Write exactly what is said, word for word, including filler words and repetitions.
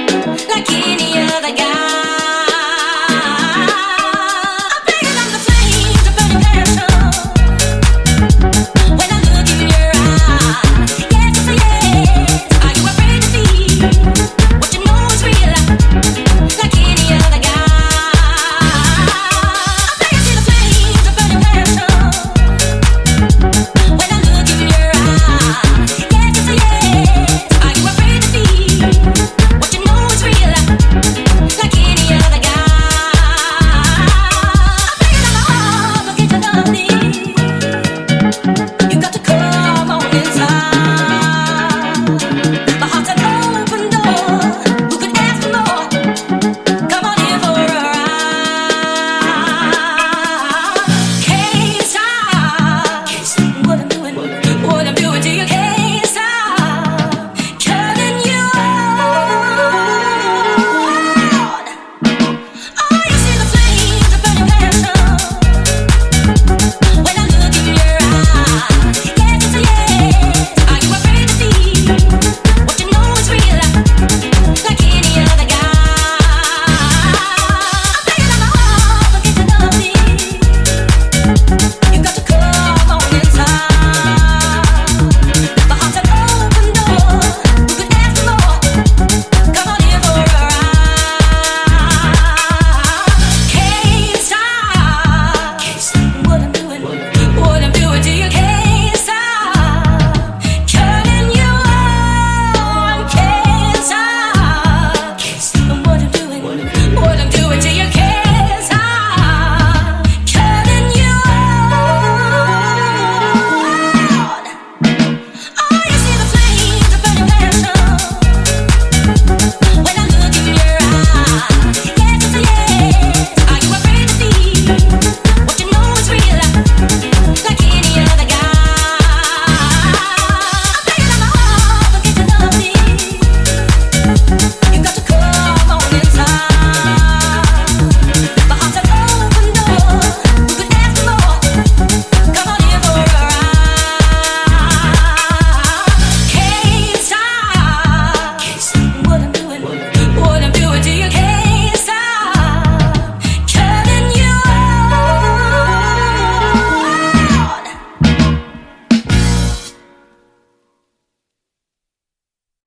like any other guy. I'm bigger than the flames of burning passion. When I look in your eyes, yes, it's a yes. Are you afraid to see what you know is real, like any other guy? I'm bigger than the flames of burning passion. When I look in your eyes, yes, it's a yes. Are you afraid to see what you know is real, like any other guy? I'm bigger than the heart, forget your loving. You got to come on inside. My heart's an open door. Who could ask for more? Come on in for a ride. Can't stop what I'm doing, what I'm doing to you. Can't stop turning you on. Oh, you see the flames of burning passion. When I look in your eyes, yes, it's a yes. Are you afraid to see what you know is real, like any